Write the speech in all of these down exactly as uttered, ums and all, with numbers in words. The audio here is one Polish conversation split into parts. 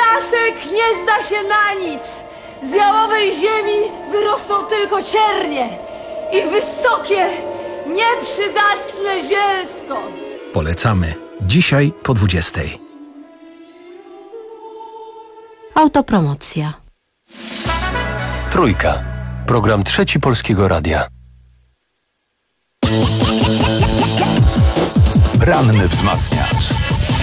piasek nie zda się na nic. Z jałowej ziemi wyrosną tylko ciernie i wysokie, nieprzydatne zielsko. Polecamy. Dzisiaj po dwudziestej. Autopromocja. Trójka. Program Trzeci Polskiego Radia. Ranny wzmacniacz.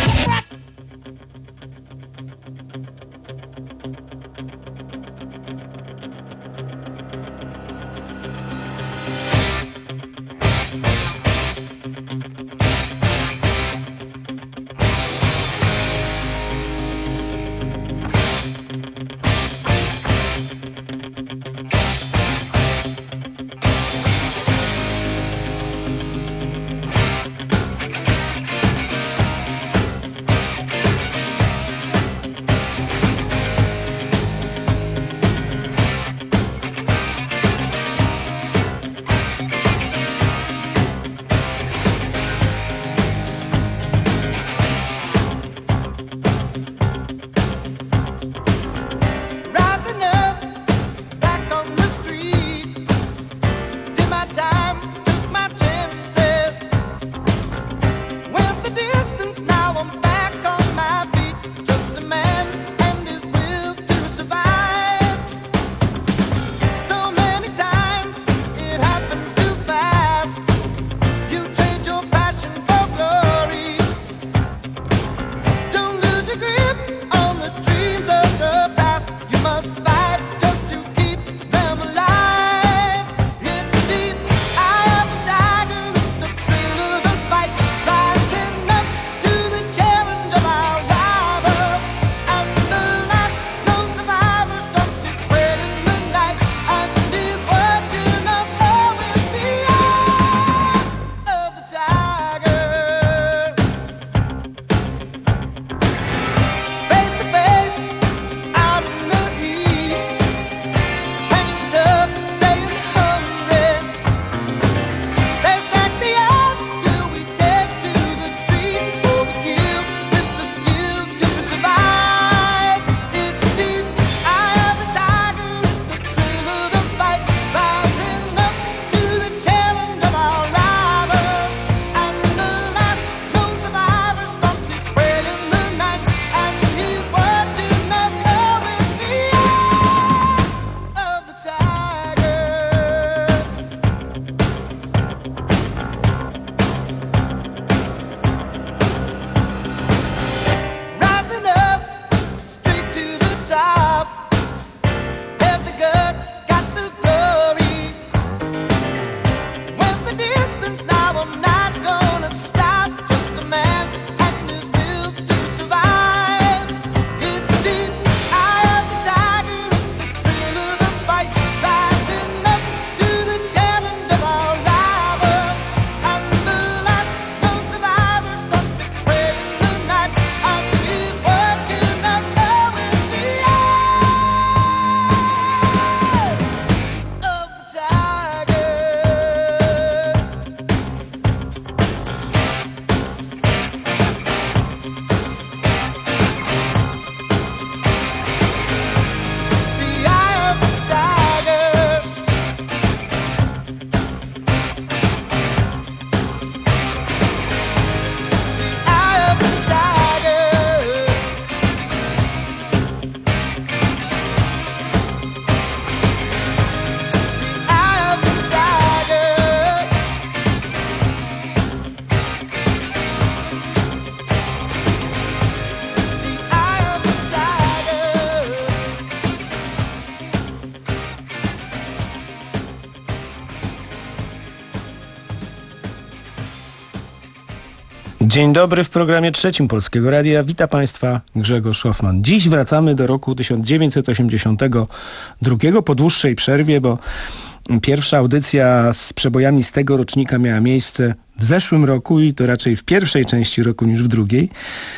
Dzień dobry w programie trzecim Polskiego Radia. Witam Państwa, Grzegorz Hoffman. Dziś wracamy do roku tysiąc dziewięćset osiemdziesiątego drugiego po dłuższej przerwie, bo pierwsza audycja z przebojami z tego rocznika miała miejsce w zeszłym roku i to raczej w pierwszej części roku niż w drugiej.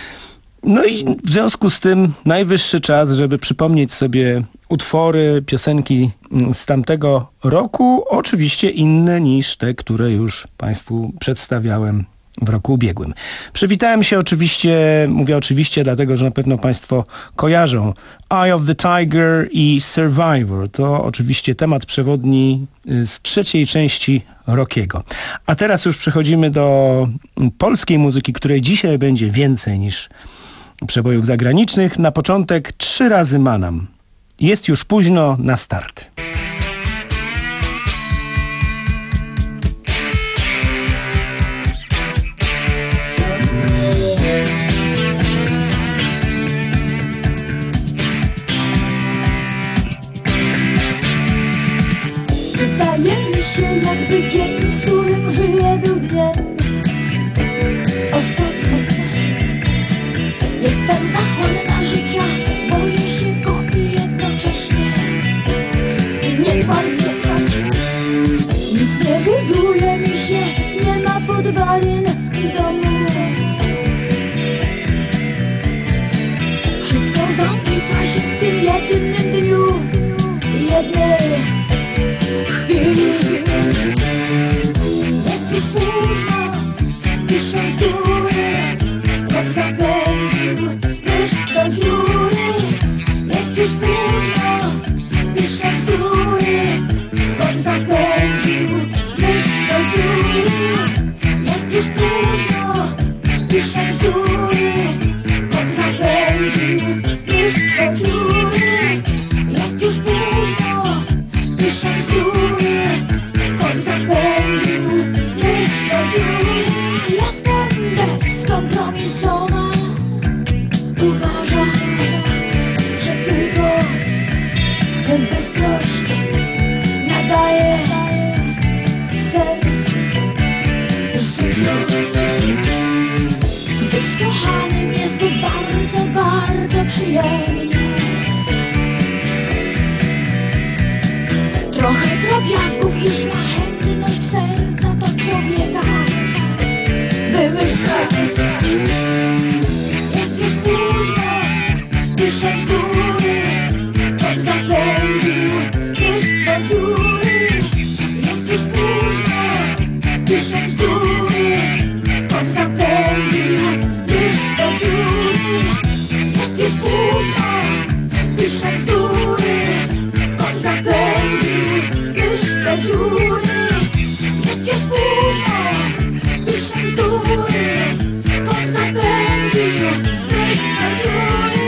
No i w związku z tym najwyższy czas, żeby przypomnieć sobie utwory, piosenki z tamtego roku, oczywiście inne niż te, które już Państwu przedstawiałem w roku ubiegłym. Przywitałem się oczywiście, mówię oczywiście dlatego, że na pewno Państwo kojarzą Eye of the Tiger i Survivor. To oczywiście temat przewodni z trzeciej części Rockiego. A teraz już przechodzimy do polskiej muzyki, której dzisiaj będzie więcej niż przebojów zagranicznych. Na początek trzy razy Manam. Jest już późno, na start. Wydaje mi się, jakby dzień, w którym żyję, był dniem ostatnim. Jestem zachłanna życia, boję się go i jednocześnie nie trwam, nie trwam. Nic nie buduje mi się, nie ma podwalin domu. Wszystko zamyka się w tym jednym dniu, jednej chwili. Jest już późno, piszę bzdury, rok zapędził mysz do dziury. Jest już późno, piszę bzdury, rok zapędził mysz do dziury. Jest już późno, piszę bzdury, rok zapędził mysz do dziury. Jest już późno, piszę bzdury, kot zapędził mysz do dziury. Jestem bezkompromisowa, uważam, że tylko bystrość nadaje sens życiu. Być kochanym jest to bardzo, bardzo przyjemnie. Trochę drobiazgów i szlachetność serca to człowieka wywyższa. Jest już późno, piszę bzdury, kot zapędził mysz do dziury. Jest już późno, piszę bzdury, kot zapędził mysz do dziury. Jest już późno, piszę bzdury, kot zapędził mysz do dziury. Jest już późno, piszę bzdury, kot zapędził mysz do dziury.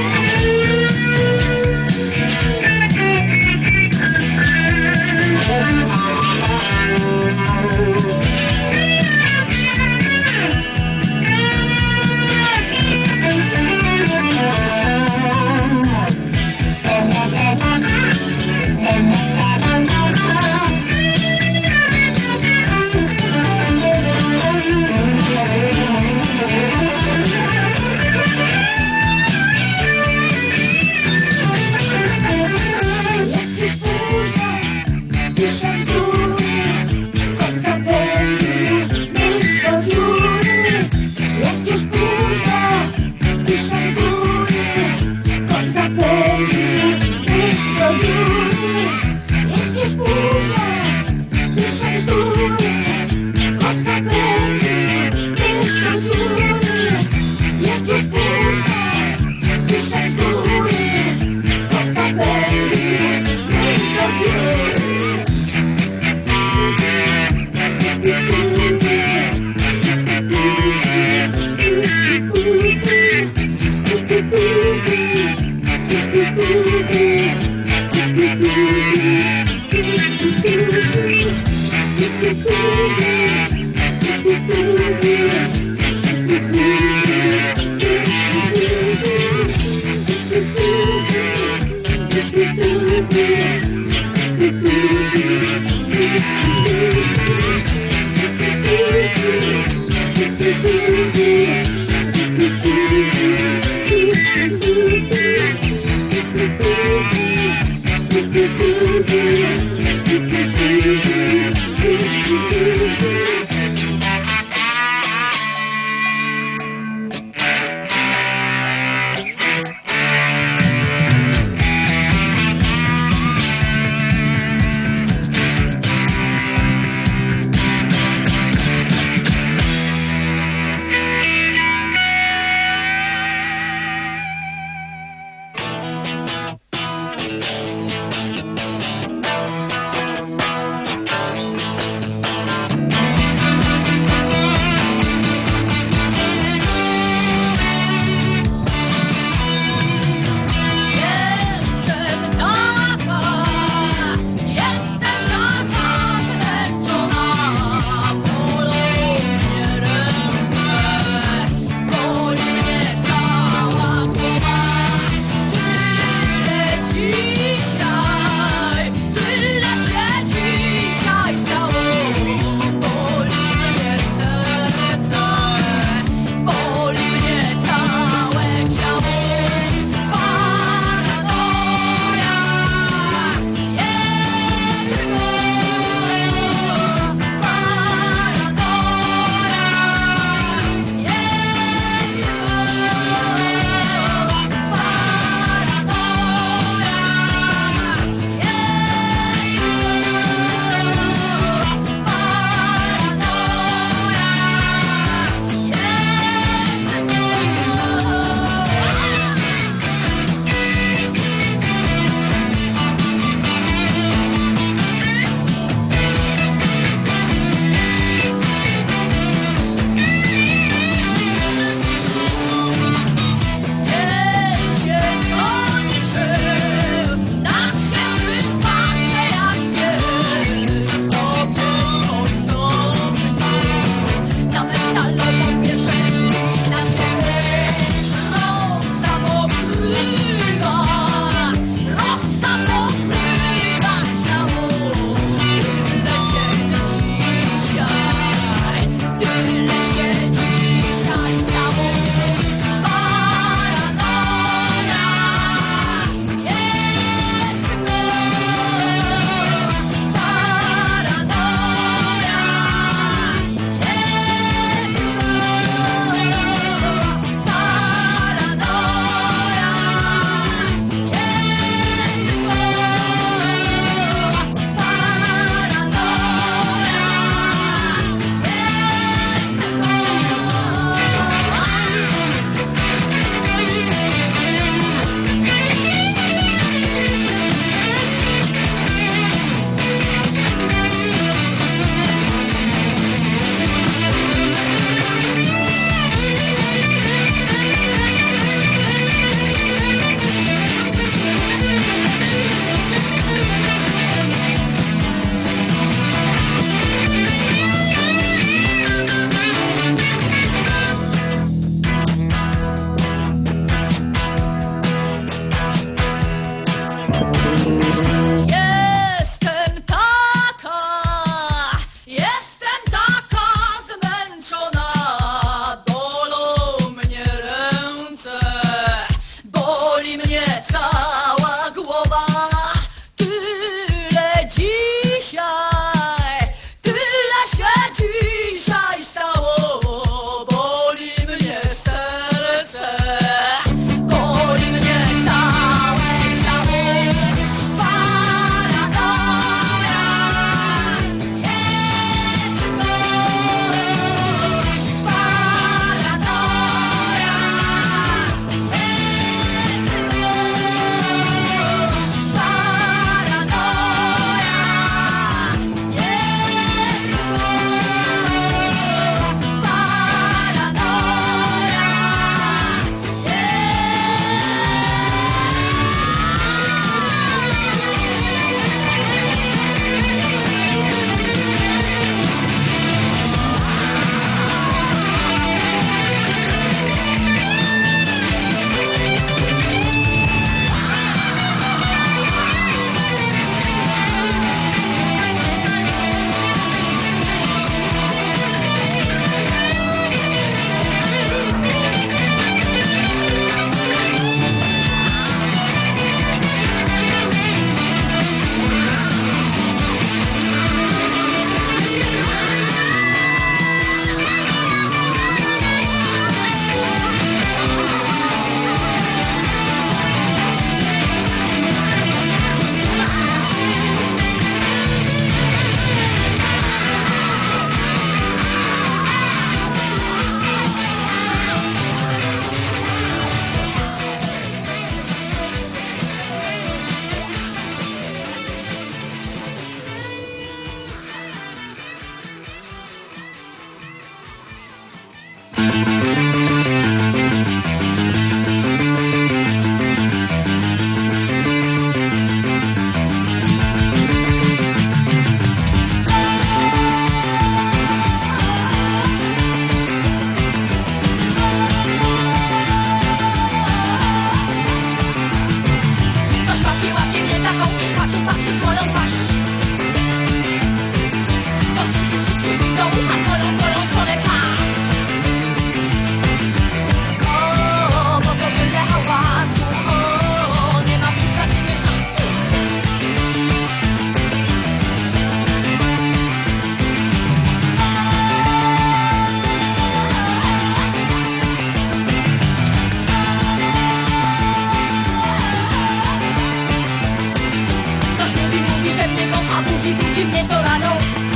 budzi, budzi mnie co rano.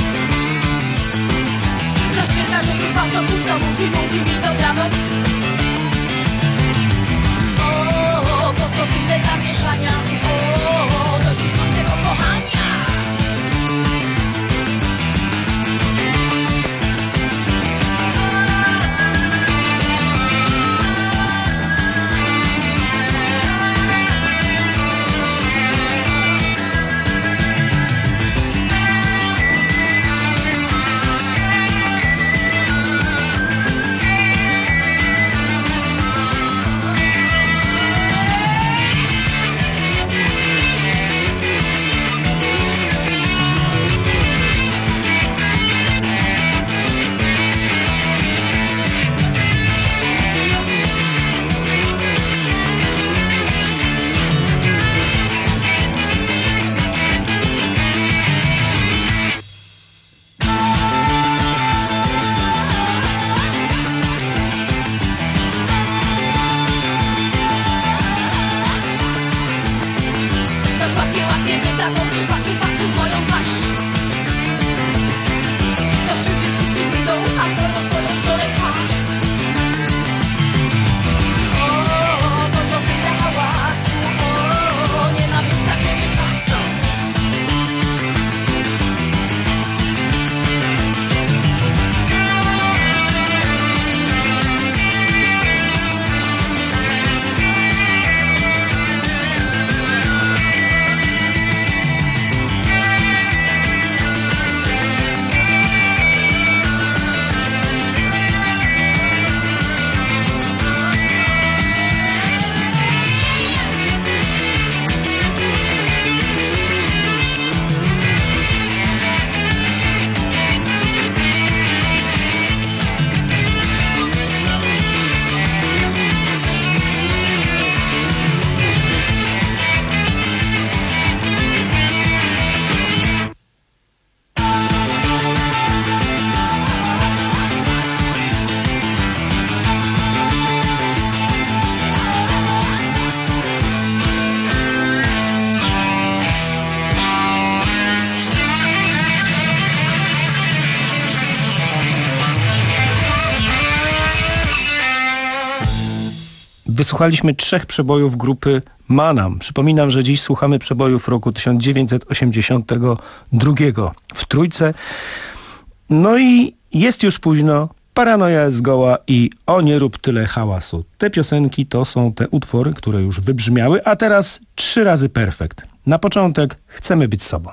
Zaśpiewa, że już bardzo późno, mówi, mówi mi dobranoc. O, po co tyle zamieszania? O, dość już mam tego kochania. Wysłuchaliśmy trzech przebojów grupy Manam. Przypominam, że dziś słuchamy przebojów roku tysiąc dziewięćset osiemdziesiątego drugiego w Trójce. No i jest już późno, Paranoja jest zgoła i O nie rób tyle hałasu. Te piosenki to są te utwory, które już wybrzmiały, a teraz trzy razy perfekt. Na początek Chcemy być sobą.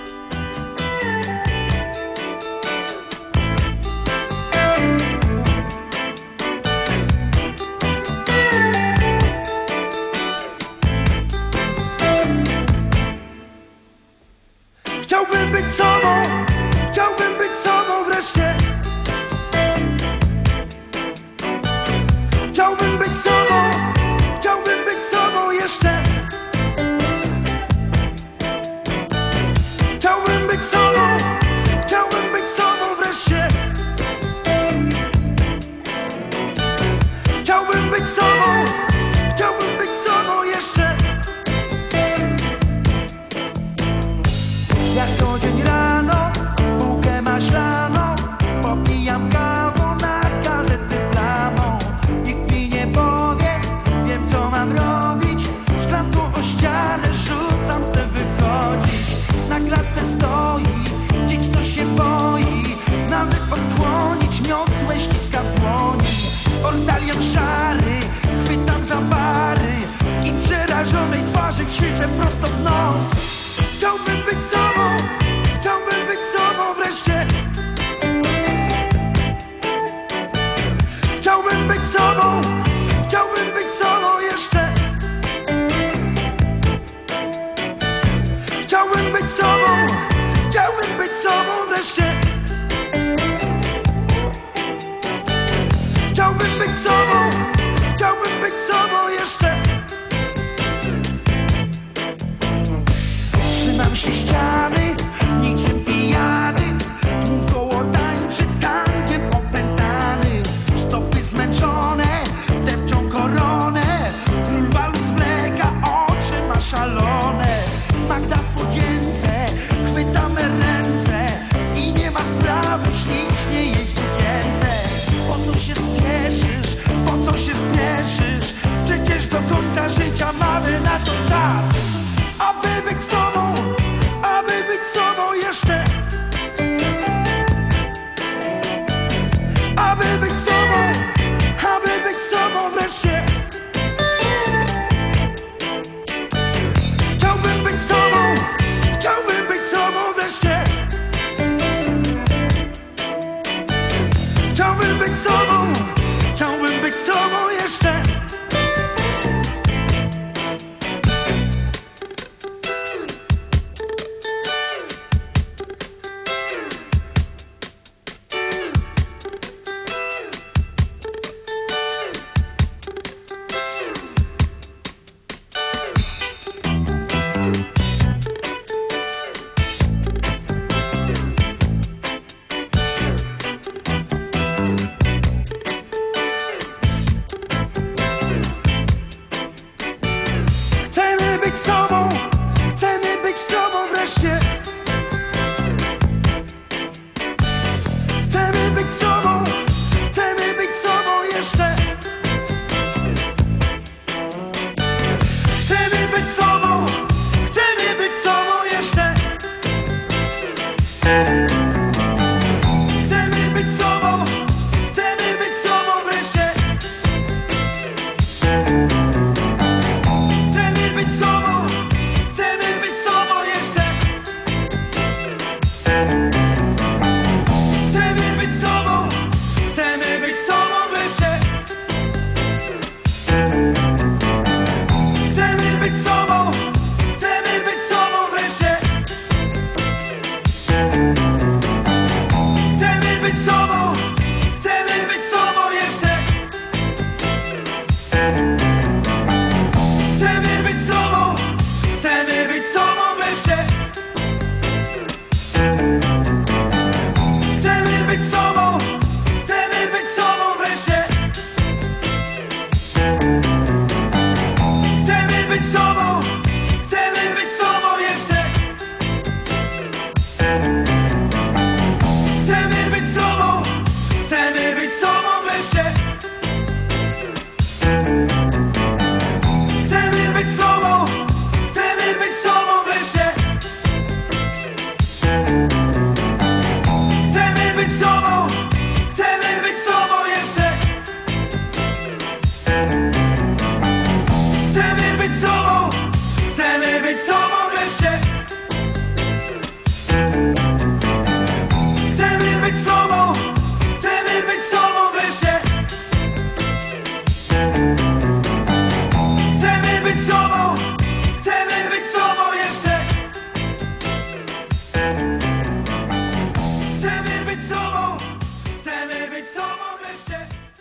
Chciałbym być sobą, chciałbym być sobą wreszcie. Chciałbym być sobą, chciałbym być sobą jeszcze. Chciałbym być sobą, chciałbym być sobą wreszcie. Chciałbym być sobą, chciałbym być sobą jeszcze. Jak co dzień rano, bułkę maślaną, popijam kawą na gazety plamą. Nikt mi nie powie, wiem co mam robić. Szklanką o ścianę rzucam, chcę wychodzić. Na klatce stoi, dziś to się boi. Nawet odkłonić, miotłę ściska w dłoni. Ortalion szary, chwytam za bary i przerażonej twarzy krzyczę prosto w nos. Chciałbym być sobą, chciałbym być sobą wreszcie. Chciałbym być sobą, chciałbym być sobą jeszcze. Chciałbym być sobą, chciałbym być sobą wreszcie. Chciałbym być sobą, chciałbym być sobą jeszcze. Trzymam się ściany, niczym pijany. Tłum koło tańczy, tankiem opętany. Stopy zmęczone, depczą koronę. Król balu zwleka, oczy ma szalone. Magda w podzięce, chwytamy być sobą, chcemy być sobą wreszcie. Chcemy być sobą, chcemy być sobą jeszcze. Chcemy być sobą, chcemy być sobą jeszcze. Chcemy być sobą, chcemy być sobą wreszcie. Chcemy być sobą, chcemy być sobą jeszcze. Chcemy być sobą, chcemy być sobą wreszcie. Chcemy być sobą, chcemy być sobą wreszcie. Chcemy być sobą, chcemy być sobą jeszcze. Chcemy być sobą, chcemy być sobą wreszcie. Chcemy być sobą, chcemy być sobą wreszcie. Chcemy być sobą, chcemy być sobą jeszcze. Chcemy być sobą, chcemy być sobą wreszcie. Chcemy być sobą, chcemy być sobą wreszcie. Chcemy być sobą, chcemy być sobą jeszcze. Chcemy być sobą, chcemy być sobą wreszcie. Chcemy być sobą, chcemy być sobą wreszcie. Chcemy być sobą, chcemy być sobą jeszcze. Chcemy być sobą, chcemy być sobą wreszcie.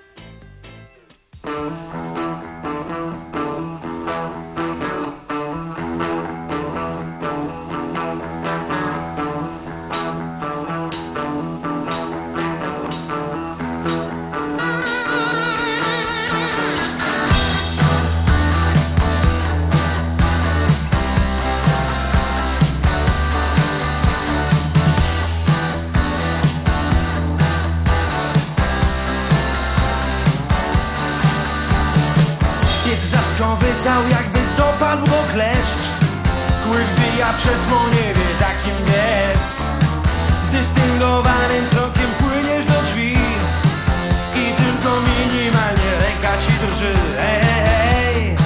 Pies wrzaskał wydał, jakby dopadł go kleszcz. Kły wbija przez mo, nie wie za kim biec. Dystyngowanym krokiem płyniesz do drzwi i tylko minimalnie ręka ci drży. Hej, hej, hej.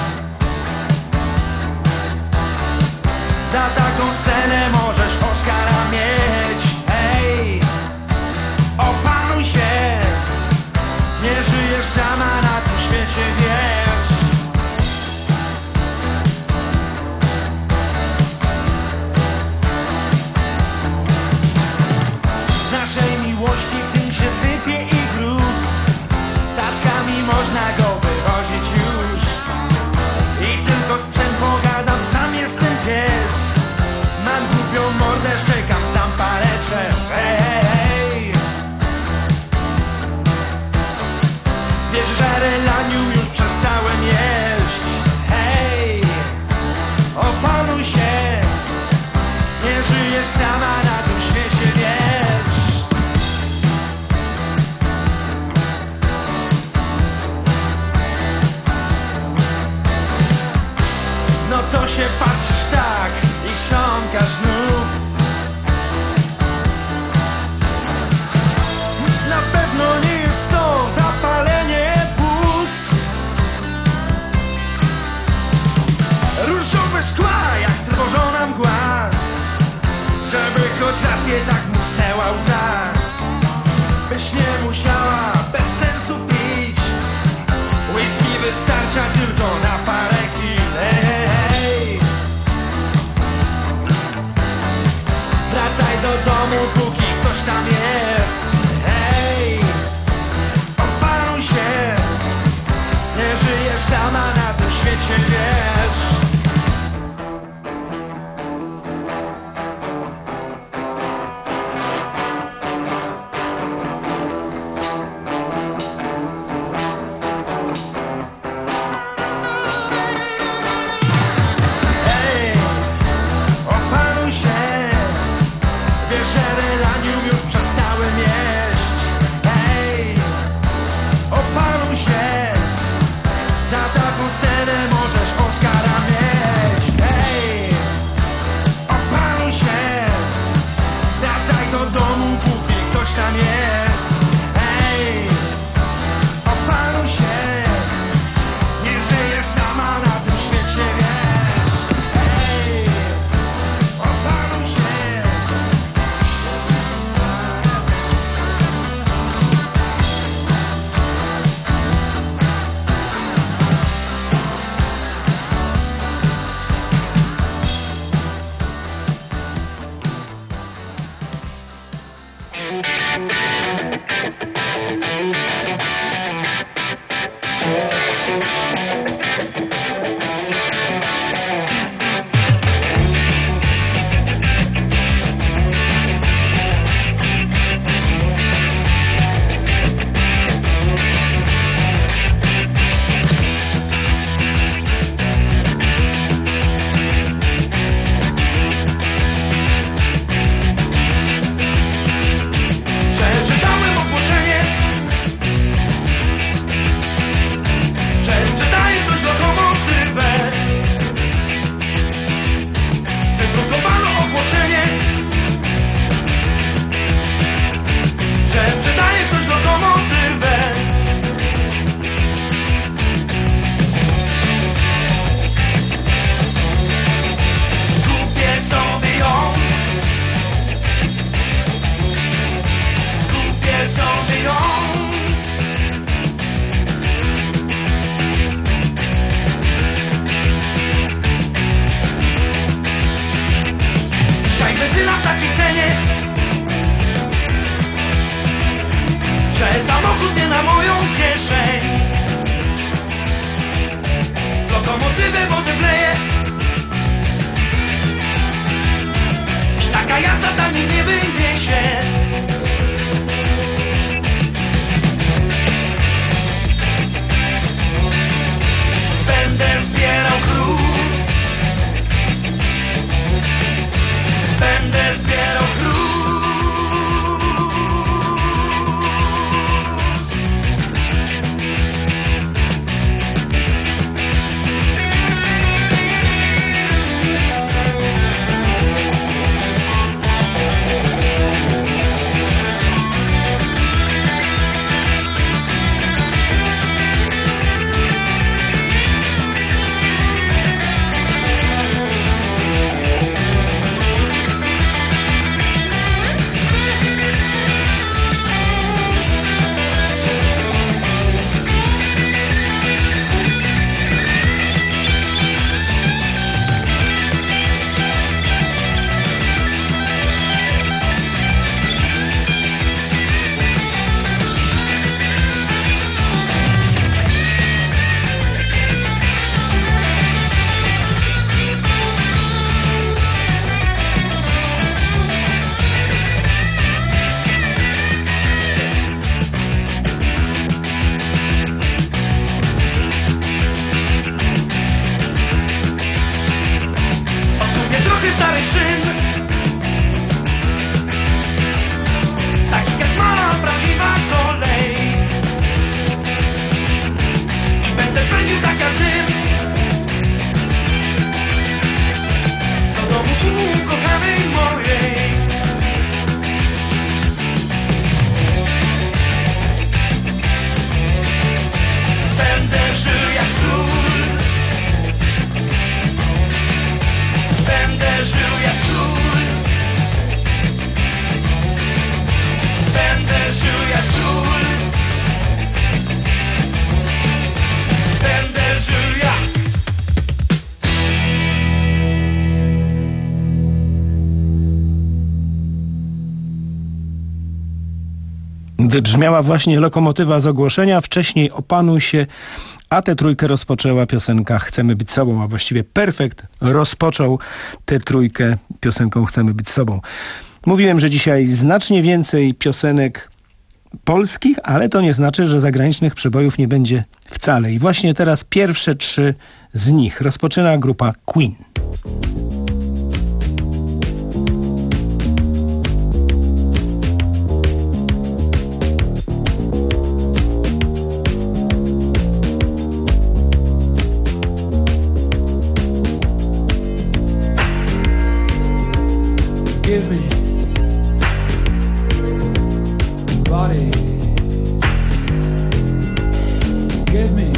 Za taką scenę możesz Oscara mieć. Hej, opanuj się, nie żyjesz sama na tym świecie, wiesz. Z naszej miłości dym się sypie i gruz. Taczkami można go wywozić już. I tylko z psem pogadam, sam jestem pies. Mam głupią mordę, szczekam, znam parę drzew. Hej, hej, hej. Wiesz, że relanium już przestałem jeść. Hej, opanuj się, nie żyjesz sama na tym świecie, wiesz. No co się patrzysz tak i chrząkasz znów? Na pewno nie jest to zapalenie płuc. Różowe szkła jak strwożona mgła, żeby choć raz je tak musnęła łza. Byś nie musiała bez sensu pić. Whisky wystarcza tylko na parę chwil. Hej, hej. Wracaj do domu, póki ktoś tam jest. Hej, opanuj się, nie żyjesz sama na tym świecie, wiesz. jak szyn. Tak jak ma prawdziwa kolej. I będę pędził tak jak ty. Do domu ukochanej mojej. Będę żył jak król. Będę żył jak król. Będę żył jak król. Będę żył jak. Wybrzmiała właśnie lokomotywa z ogłoszenia, wcześniej Opanuj się, a tę trójkę rozpoczęła piosenka Chcemy być sobą, a właściwie Perfekt rozpoczął tę trójkę piosenką Chcemy być sobą. Mówiłem, że dzisiaj znacznie więcej piosenek polskich, ale to nie znaczy, że zagranicznych przebojów nie będzie wcale. I właśnie teraz pierwsze trzy z nich rozpoczyna grupa Queen. Give me body. Give me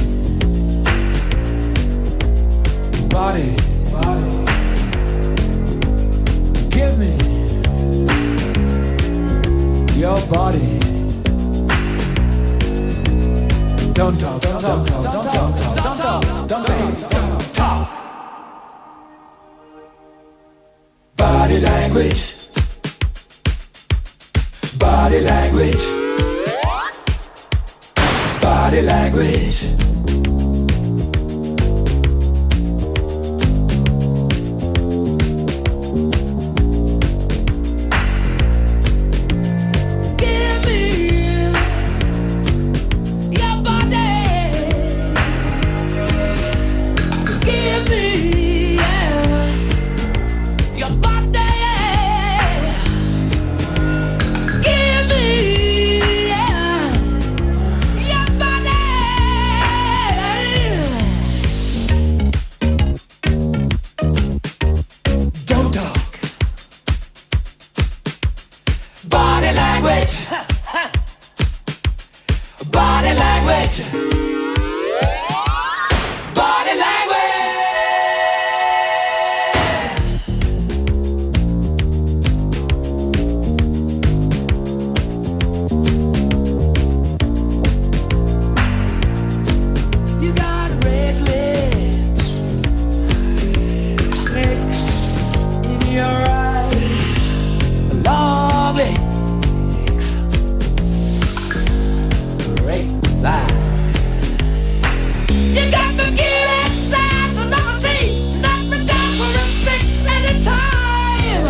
body, body. Give me your body. Don't talk, don't talk, don't talk, don't talk, don't talk, don't talk, don't talk. Body language. Body language. Body language. Give me your body. Just give me, yeah, your body. Give me, yeah, your body. Don't talk. Body language. Body language. Body language. You got red lips, snakes in your eyes, long legs, great thighs. You got the killing signs I've never seen. Knock me down for a six anytime.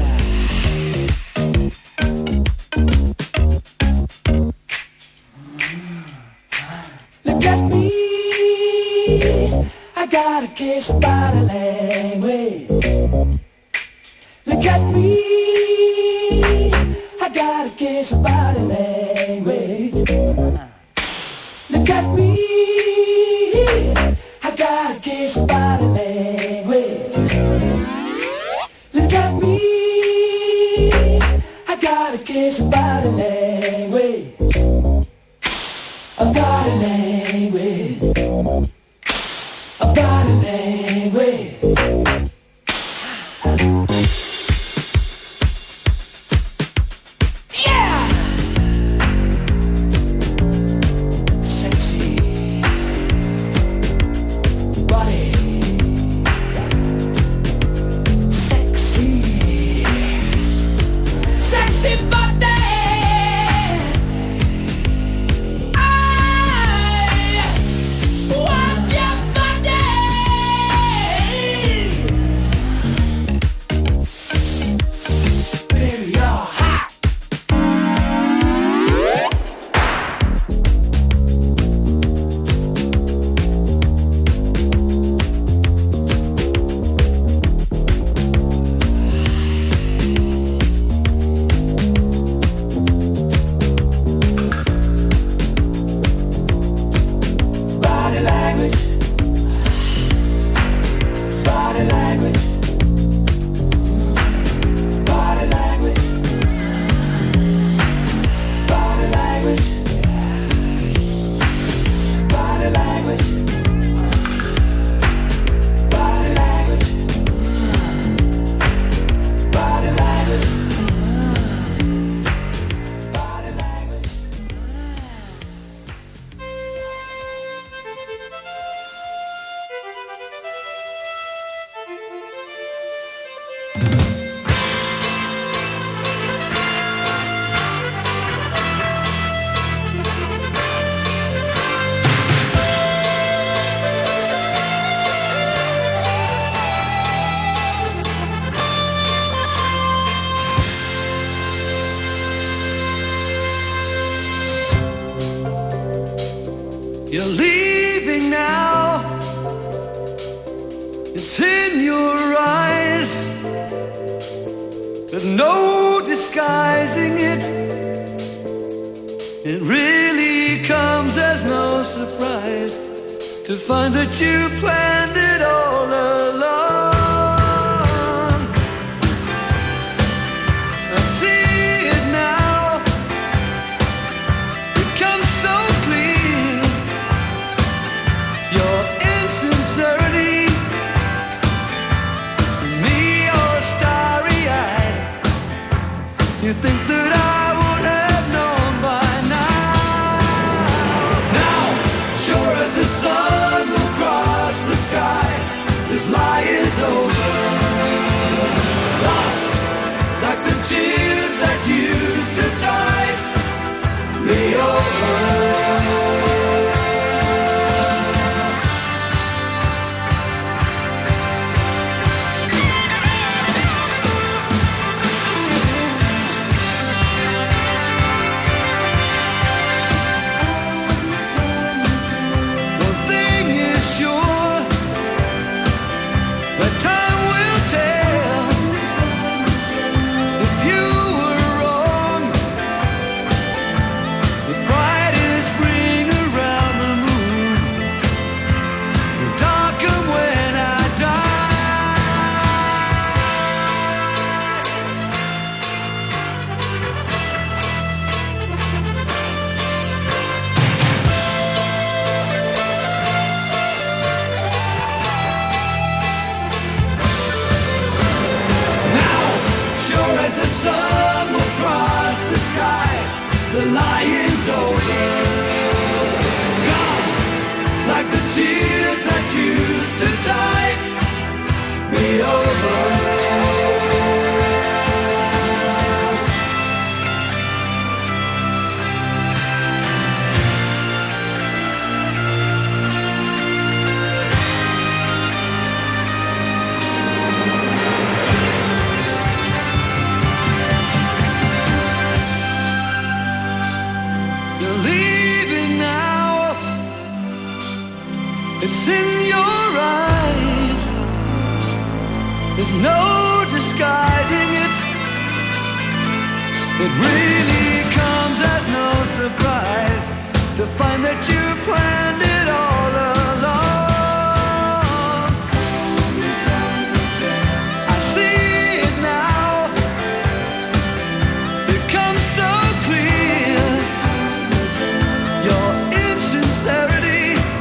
Look at me, I got a case of body language. Look at me, I got a case of body language. Look at me, I got a case of body language. Look at me, I got a case of body language. A body language. A body language. Yeah! Sexy body. Sexy. Sexy body. You're leaving now. It's in your eyes. There's no disguising it. It really comes as no surprise to find that you planned it all along. I see it now. It comes so clear. Your insincerity, me all starry-eyed. You think that I would have known by now. Now, sure as the sun will cross the sky, this lie is over. Lost like the tears that used to tide me over. The lion's over. Gone like the tears that used to tide me over. It's in your eyes. There's no disguising it. It really comes as no surprise to find that you planned it all along. I see it now. It comes so clear. Your insincerity,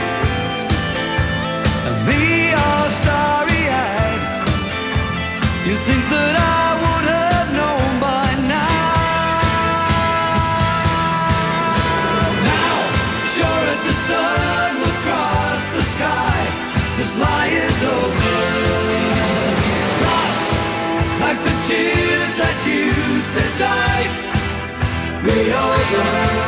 me all starry-eyed. You think that I would have known by now. Now, sure as the sun will cross the sky, this lie is over. Lost like the tears that used to tide me over.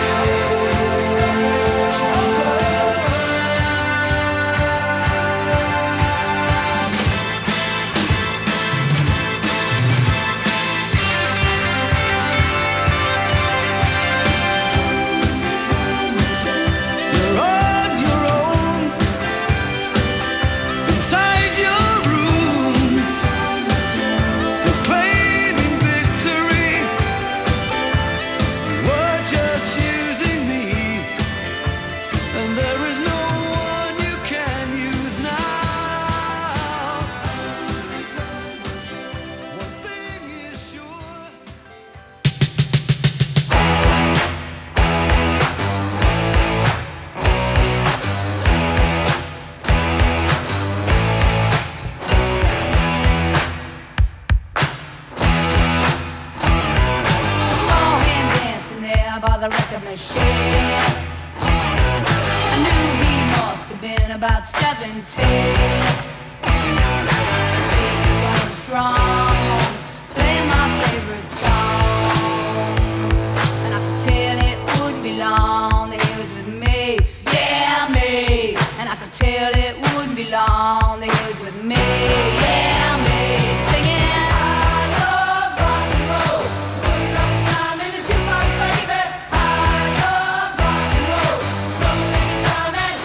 About seventeen, was strong, play my favorite song, and I could tell it wouldn't be long that he was with me, yeah me, and I could tell it wouldn't be long that he was with me, yeah me, singing I love rock and roll, spend enough time in the jukebox, baby. I love rock and roll, spend any time and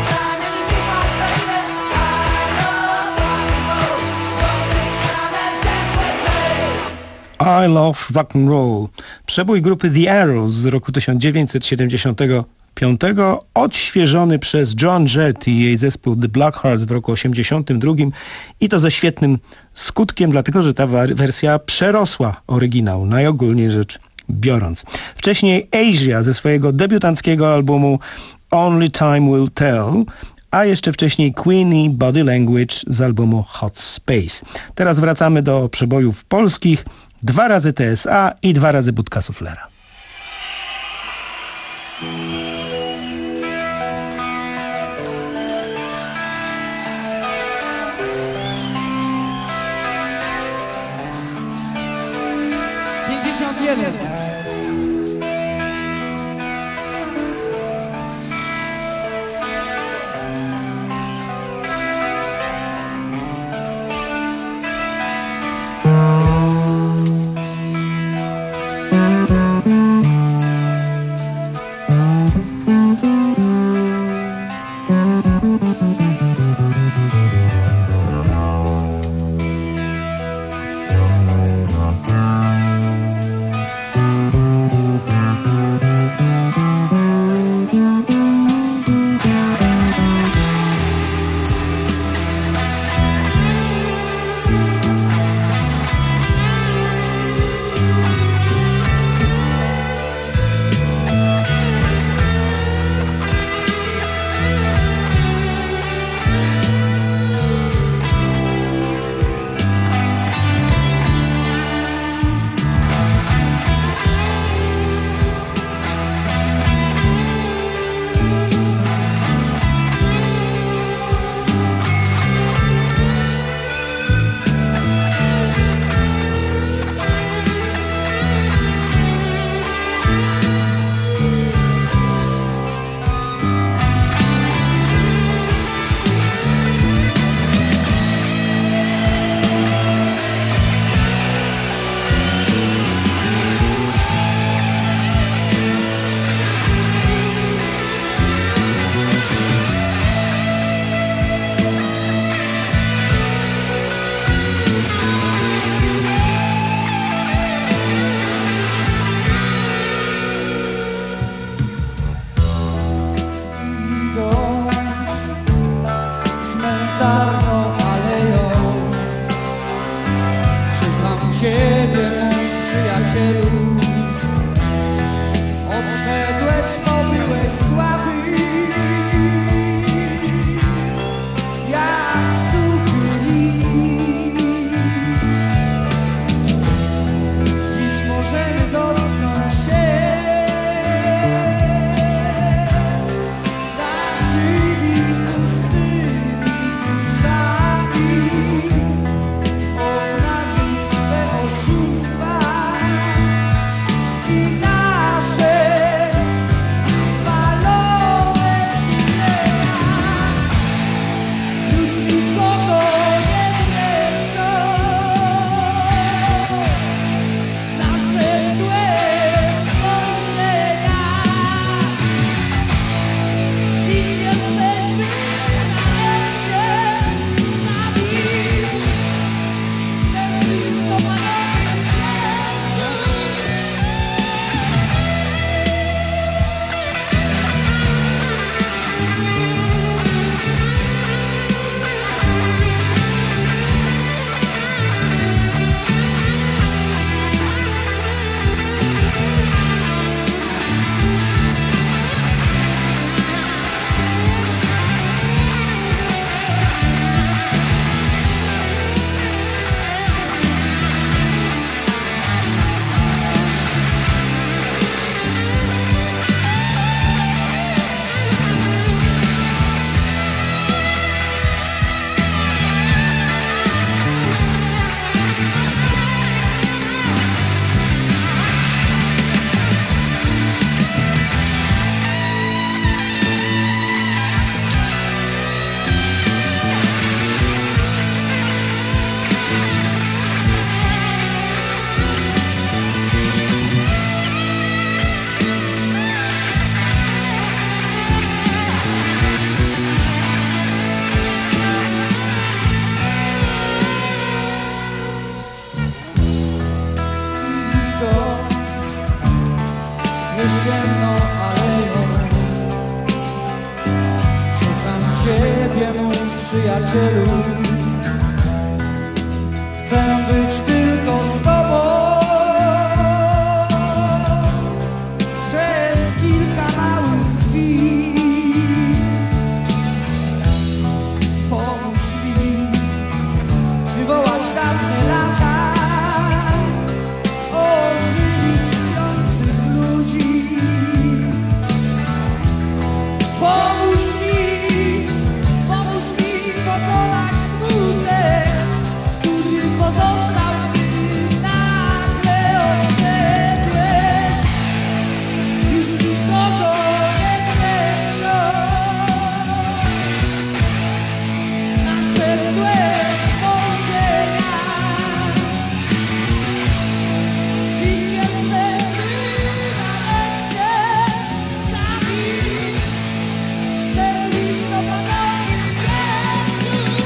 I Love Rock and Roll. Przebój grupy The Arrows z roku tysiąc dziewięćset siedemdziesiątego piątego, odświeżony przez Joan Jett i jej zespół The Blackhearts w roku osiemdziesiątym drugim i to ze świetnym skutkiem, dlatego że ta wersja przerosła oryginał, najogólniej rzecz biorąc. Wcześniej Asia ze swojego debiutanckiego albumu Only Time Will Tell, a jeszcze wcześniej Queen i Body Language z albumu Hot Space. Teraz wracamy do przebojów polskich. Dwa razy T S A i dwa razy Budka Suflera. pięćdziesiąt jeden. ciemną aleją. Szukam Ciebie, mój przyjacielu. Chcę być tylko z Tobą. Przez kilka małych chwil pomóż mi przywołać dawne lata, ożywić śpiących ludzi. Pomóż mi, pomóż mi pokonać smutek, który pozostał, gdy nagle odszedłeś. Już nikogo nie kręczą nasze mdłe spojrzenia. Dziś jesteśmy nareszcie sami. Ten listopadowy wieczór.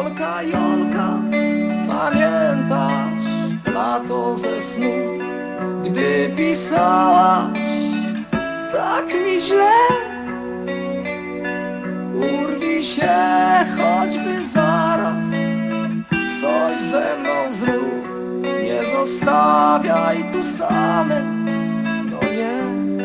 Jolka, Jolka, pamiętasz lato ze snu, gdy pisałaś tak mi źle? Urwij się choćby zaraz, coś ze mną zrób, nie zostawiaj tu samym, no nie.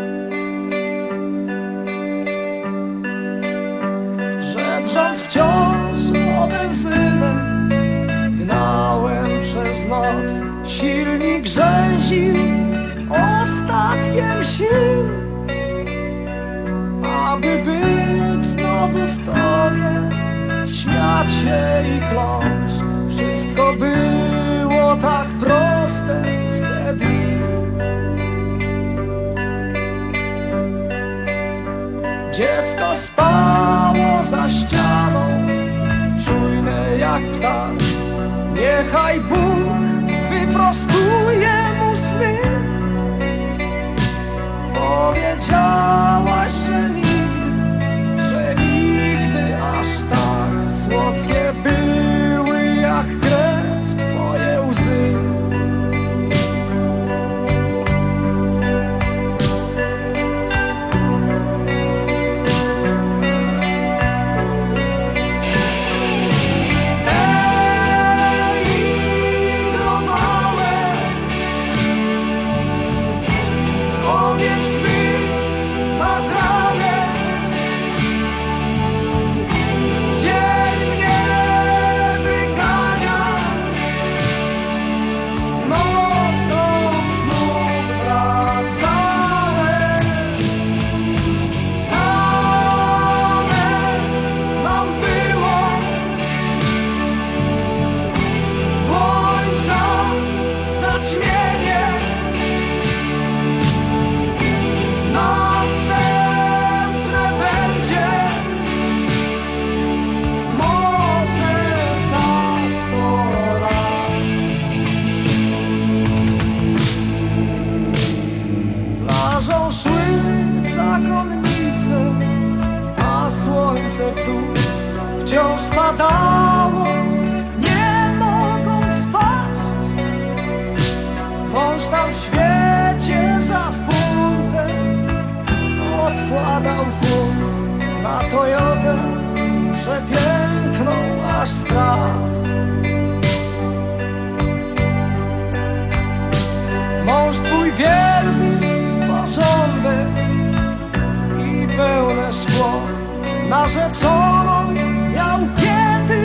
Żebrząc wciąż o benzynę, gnałem przez noc, silnik grzęził ostatkiem sił. Aby być znowu w tobie, śmiać się i kląć, wszystko było tak proste wtedy. Dziecko spało za ścianą, czujne jak ptak. Niechaj Bóg wyprostuje mu sny. Powiedziałaś, że nigdy, że nigdy aż tak słodkie były jak krew twoje łzy. Wciąż spadało, nie mogąc spać. Mąż tam w świecie za funtem odkładał funt na Toyotę przepiękną aż strach. Mąż twój wierny, porządek i pełne szkło, narzeczony